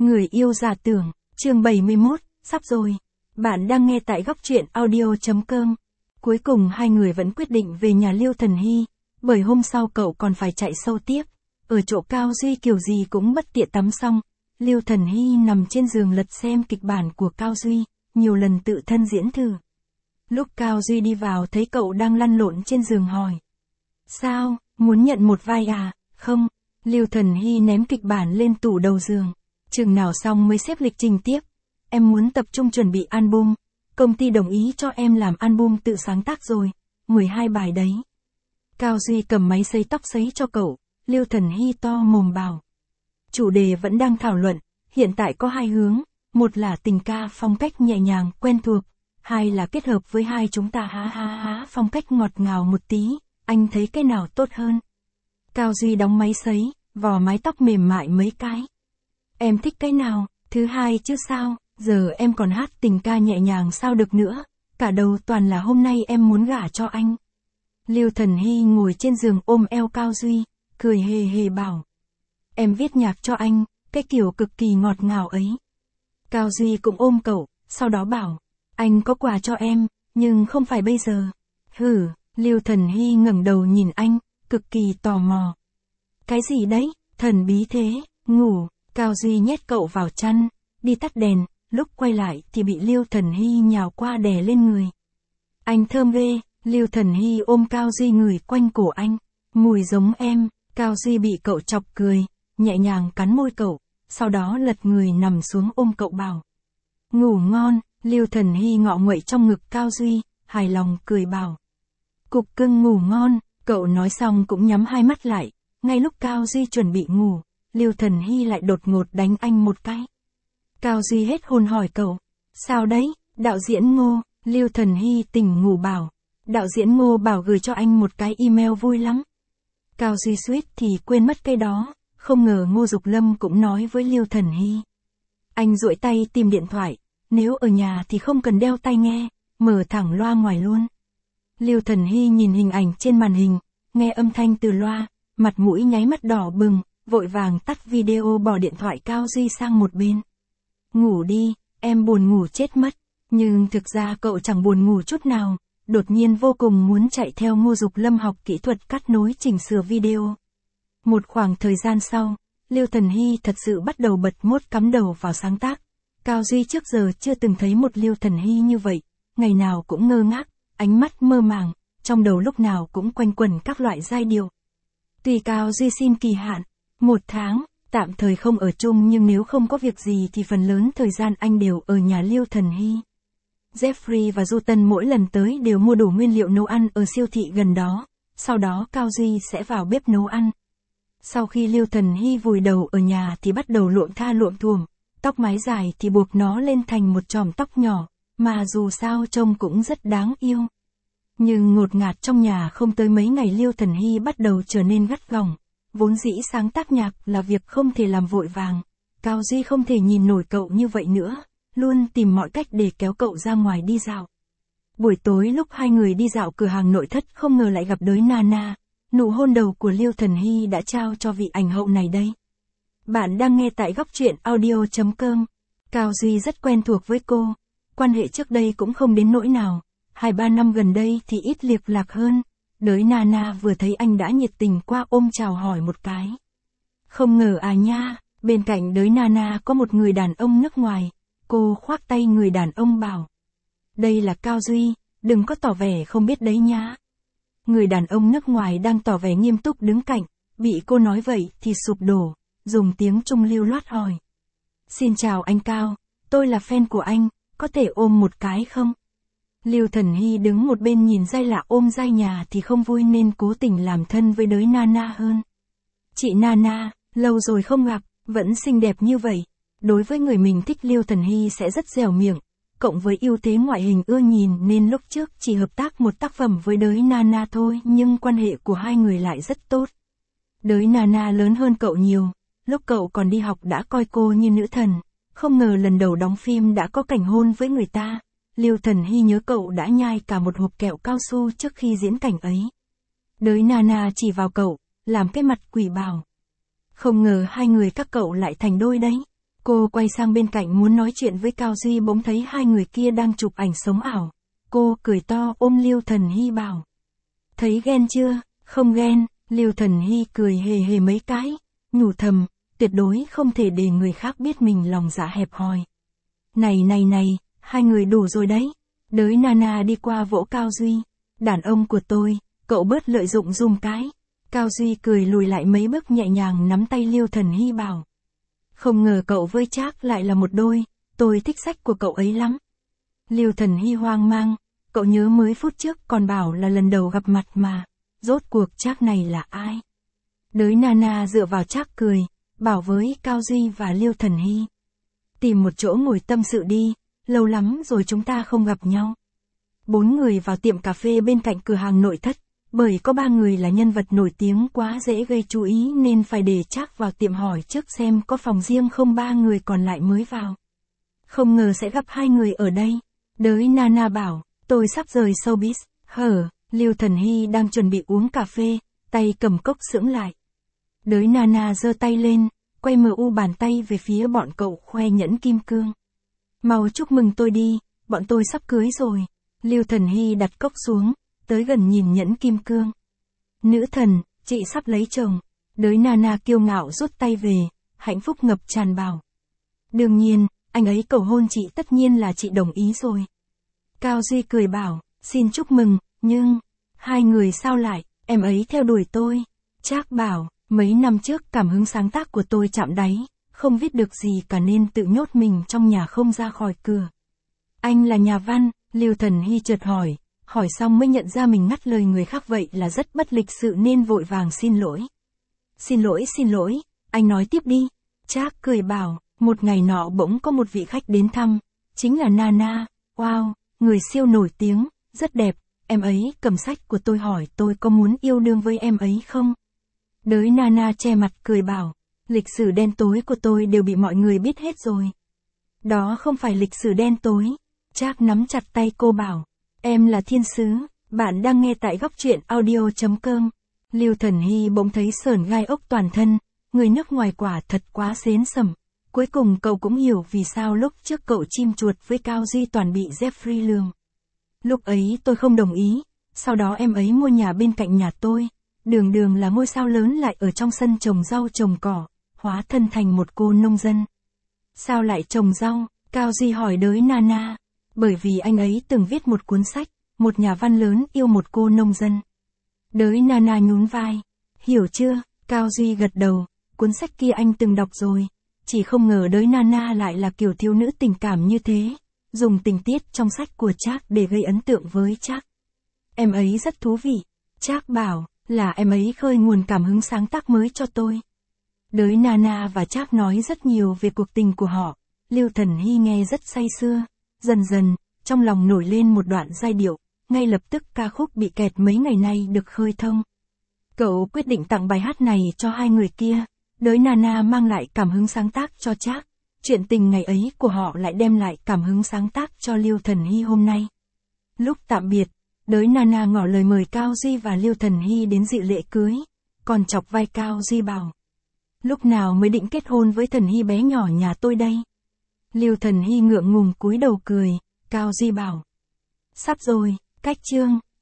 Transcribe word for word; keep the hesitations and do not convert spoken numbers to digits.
Người yêu giả tưởng, chương bảy mươi mốt, sắp rồi. Bạn đang nghe tại góc truyện audio chấm com. Cuối cùng hai người vẫn quyết định về nhà Liêu Thần Hy, bởi hôm sau cậu còn phải chạy sâu tiếp. Ở chỗ Cao Duy kiểu gì cũng bất tiện tắm xong, Liêu Thần Hy nằm trên giường lật xem kịch bản của Cao Duy, nhiều lần tự thân diễn thử. Lúc Cao Duy đi vào thấy cậu đang lăn lộn trên giường hỏi. Sao, muốn nhận một vai à? Không. Liêu Thần Hy ném kịch bản lên tủ đầu giường. Chừng nào xong mới xếp lịch trình tiếp. Em muốn tập trung chuẩn bị album. Công ty đồng ý cho em làm album tự sáng tác rồi. mười hai bài đấy. Cao Duy cầm máy sấy tóc sấy cho cậu. Liêu Thần Hy to mồm bảo. Chủ đề vẫn đang thảo luận. Hiện tại có hai hướng. Một là tình ca phong cách nhẹ nhàng, quen thuộc. Hai là kết hợp với hai chúng ta há há há phong cách ngọt ngào một tí. Anh thấy cái nào tốt hơn? Cao Duy đóng máy sấy, vò mái tóc mềm mại mấy cái. Em thích cái nào? Thứ hai chứ sao, giờ em còn hát tình ca nhẹ nhàng sao được nữa, cả đầu toàn là hôm nay em muốn gả cho anh. Liêu Thần Hy ngồi trên giường ôm eo Cao Duy, cười hề hề bảo. Em viết nhạc cho anh, cái kiểu cực kỳ ngọt ngào ấy. Cao Duy cũng ôm cậu, sau đó bảo, anh có quà cho em, nhưng không phải bây giờ. Hử, Liêu Thần Hy ngẩng đầu nhìn anh, cực kỳ tò mò. Cái gì đấy, thần bí thế, ngủ. Cao Duy nhét cậu vào chăn, đi tắt đèn, lúc quay lại thì bị Liêu Thần Hy nhào qua đè lên người. Anh thơm ghê, Liêu Thần Hy ôm Cao Duy ngửi quanh cổ anh, mùi giống em. Cao Duy bị cậu chọc cười, nhẹ nhàng cắn môi cậu, sau đó lật người nằm xuống ôm cậu bảo. Ngủ ngon, Liêu Thần Hy ngọ nguậy trong ngực Cao Duy, hài lòng cười bảo. Cục cưng ngủ ngon, cậu nói xong cũng nhắm hai mắt lại, ngay lúc Cao Duy chuẩn bị ngủ. Liêu Thần Hy lại đột ngột đánh anh một cái. Cao Duy hết hồn hỏi cậu. Sao đấy, đạo diễn Ngô? Liêu Thần Hy tỉnh ngủ bảo. Đạo diễn Ngô bảo gửi cho anh một cái email vui lắm. Cao Duy suýt thì quên mất cái đó. Không ngờ Ngô Dục Lâm cũng nói với Liêu Thần Hy. Anh duỗi tay tìm điện thoại. Nếu ở nhà thì không cần đeo tai nghe. Mở thẳng loa ngoài luôn. Liêu Thần Hy nhìn hình ảnh trên màn hình. Nghe âm thanh từ loa. Mặt mũi nháy mắt đỏ bừng. Vội vàng tắt video bỏ điện thoại Cao Duy sang một bên. Ngủ đi, em buồn ngủ chết mất. Nhưng thực ra cậu chẳng buồn ngủ chút nào. Đột nhiên vô cùng muốn chạy theo Ngô Dục Lâm học kỹ thuật cắt nối chỉnh sửa video. Một khoảng thời gian sau, Liêu Thần Hy thật sự bắt đầu bật mốt cắm đầu vào sáng tác. Cao Duy trước giờ chưa từng thấy một Liêu Thần Hy như vậy. Ngày nào cũng ngơ ngác, ánh mắt mơ màng, trong đầu lúc nào cũng quanh quẩn các loại giai điệu. Tùy Cao Duy xin kỳ hạn. Một tháng, tạm thời không ở chung nhưng nếu không có việc gì thì phần lớn thời gian anh đều ở nhà Liêu Thần Hy. Jeffrey và Du Tân mỗi lần tới đều mua đủ nguyên liệu nấu ăn ở siêu thị gần đó, sau đó Cao Duy sẽ vào bếp nấu ăn. Sau khi Liêu Thần Hy vùi đầu ở nhà thì bắt đầu luộm tha luộm thuồm, tóc mái dài thì buộc nó lên thành một chòm tóc nhỏ, mà dù sao trông cũng rất đáng yêu. Nhưng ngột ngạt trong nhà không tới mấy ngày Liêu Thần Hy bắt đầu trở nên gắt gỏng. Vốn dĩ sáng tác nhạc là việc không thể làm vội vàng. Cao Duy không thể nhìn nổi cậu như vậy nữa, luôn tìm mọi cách để kéo cậu ra ngoài đi dạo. Buổi tối lúc hai người đi dạo cửa hàng nội thất không ngờ lại gặp đới Nana, nụ hôn đầu của Liêu Thần Hy đã trao cho vị ảnh hậu này đây. Bạn đang nghe tại góc truyện audio chấm com. Cao Duy rất quen thuộc với cô, quan hệ trước đây cũng không đến nỗi nào, hai ba năm gần đây thì ít liệt lạc hơn. Đới Nana vừa thấy anh đã nhiệt tình qua ôm chào hỏi một cái. Không ngờ à nha, bên cạnh đới Nana có một người đàn ông nước ngoài. Cô khoác tay người đàn ông bảo. Đây là Cao Duy, đừng có tỏ vẻ không biết đấy nhá. Người đàn ông nước ngoài đang tỏ vẻ nghiêm túc đứng cạnh, bị cô nói vậy thì sụp đổ, dùng tiếng Trung lưu loát hỏi. Xin chào anh Cao, tôi là fan của anh, có thể ôm một cái không? Liêu Thần Hy đứng một bên nhìn giai lạ ôm giai nhà thì không vui nên cố tình làm thân với đới Nana hơn. Chị Nana, lâu rồi không gặp, vẫn xinh đẹp như vậy. Đối với người mình thích Liêu Thần Hy sẽ rất dẻo miệng, cộng với ưu thế ngoại hình ưa nhìn nên lúc trước chỉ hợp tác một tác phẩm với đới Nana thôi nhưng quan hệ của hai người lại rất tốt. Đới Nana lớn hơn cậu nhiều, lúc cậu còn đi học đã coi cô như nữ thần, không ngờ lần đầu đóng phim đã có cảnh hôn với người ta. Liêu Thần Hy nhớ cậu đã nhai cả một hộp kẹo cao su trước khi diễn cảnh ấy. Đới Nana chỉ vào cậu, làm cái mặt quỷ bảo. Không ngờ hai người các cậu lại thành đôi đấy. Cô quay sang bên cạnh muốn nói chuyện với Cao Duy bỗng thấy hai người kia đang chụp ảnh sống ảo. Cô cười to ôm Liêu Thần Hy bảo. Thấy ghen chưa? Không ghen, Liêu Thần Hy cười hề hề mấy cái, nhủ thầm, tuyệt đối không thể để người khác biết mình lòng dạ hẹp hòi. Này này này, hai người đủ rồi đấy. Đới Nana đi qua vỗ Cao Duy. Đàn ông của tôi, cậu bớt lợi dụng dùm cái. Cao Duy cười lùi lại mấy bước nhẹ nhàng nắm tay Liêu Thần Hy bảo. Không ngờ cậu với Trác lại là một đôi, tôi thích sách của cậu ấy lắm. Liêu Thần Hy hoang mang, cậu nhớ mới phút trước còn bảo là lần đầu gặp mặt mà, rốt cuộc Trác này là ai? Đới Nana dựa vào Trác cười, bảo với Cao Duy và Liêu Thần Hy. Tìm một chỗ ngồi tâm sự đi, lâu lắm rồi chúng ta không gặp nhau. Bốn người vào tiệm cà phê bên cạnh cửa hàng nội thất, bởi có ba người là nhân vật nổi tiếng quá dễ gây chú ý nên phải để Trác vào tiệm hỏi trước xem có phòng riêng không, ba người còn lại mới vào. Không ngờ sẽ gặp hai người ở đây. Đới Nana bảo, tôi sắp rời showbiz, hở, Liêu Thần Hy đang chuẩn bị uống cà phê, tay cầm cốc sững lại. Đới Nana giơ tay lên, quay mờ u bàn tay về phía bọn cậu khoe nhẫn kim cương. Mau chúc mừng tôi đi, bọn tôi sắp cưới rồi. Liêu Thần Hy đặt cốc xuống, tới gần nhìn nhẫn kim cương. Nữ thần, chị sắp lấy chồng. Đới Nana kiêu ngạo rút tay về, hạnh phúc ngập tràn bảo. Đương nhiên, anh ấy cầu hôn chị tất nhiên là chị đồng ý rồi. Cao Duy cười bảo, xin chúc mừng, nhưng, hai người sao lại, em ấy theo đuổi tôi. Trác bảo, mấy năm trước cảm hứng sáng tác của tôi chạm đáy, không viết được gì cả nên tự nhốt mình trong nhà không ra khỏi cửa. Anh là nhà văn, Liêu Thần Hy chợt hỏi, hỏi xong mới nhận ra mình ngắt lời người khác vậy là rất bất lịch sự nên vội vàng xin lỗi. Xin lỗi xin lỗi, anh nói tiếp đi. Trác cười bảo, một ngày nọ bỗng có một vị khách đến thăm, chính là Nana, wow, người siêu nổi tiếng, rất đẹp, em ấy cầm sách của tôi hỏi tôi có muốn yêu đương với em ấy không? Đới Nana che mặt cười bảo, lịch sử đen tối của tôi đều bị mọi người biết hết rồi. Đó không phải lịch sử đen tối. Trác nắm chặt tay cô bảo, em là thiên sứ, bạn đang nghe tại góc truyện audio chấm com. Liêu Thần Hy bỗng thấy sởn gai ốc toàn thân, người nước ngoài quả thật quá xến sẩm. Cuối cùng cậu cũng hiểu vì sao lúc trước cậu chim chuột với Cao Duy toàn bị Jeffrey lường. Lúc ấy tôi không đồng ý, sau đó em ấy mua nhà bên cạnh nhà tôi, đường đường là ngôi sao lớn lại ở trong sân trồng rau trồng cỏ, hóa thân thành một cô nông dân. Sao lại trồng rau? Cao Duy hỏi Đới Nana. Bởi vì anh ấy từng viết một cuốn sách, một nhà văn lớn yêu một cô nông dân. Đới Nana nhún vai. Hiểu chưa? Cao Duy gật đầu, cuốn sách kia anh từng đọc rồi. Chỉ không ngờ Đới Nana lại là kiểu thiếu nữ tình cảm như thế, dùng tình tiết trong sách của Trác để gây ấn tượng với Trác. Em ấy rất thú vị. Trác bảo, là em ấy khơi nguồn cảm hứng sáng tác mới cho tôi. Đới Nana và Trác nói rất nhiều về cuộc tình của họ. Liêu Thần Hy nghe rất say sưa. Dần dần, trong lòng nổi lên một đoạn giai điệu, ngay lập tức ca khúc bị kẹt mấy ngày nay được khơi thông. Cậu quyết định tặng bài hát này cho hai người kia. Đới Nana mang lại cảm hứng sáng tác cho Trác. Chuyện tình ngày ấy của họ lại đem lại cảm hứng sáng tác cho Liêu Thần Hy hôm nay. Lúc tạm biệt, Đới Nana ngỏ lời mời Cao Duy và Liêu Thần Hy đến dự lễ cưới, còn chọc vai Cao Duy bảo. Lúc nào mới định kết hôn với Thần Hy bé nhỏ nhà tôi đây? Liêu Thần Hy ngượng ngùng cúi đầu cười, Cao Duy bảo. Sắp rồi, cách chương.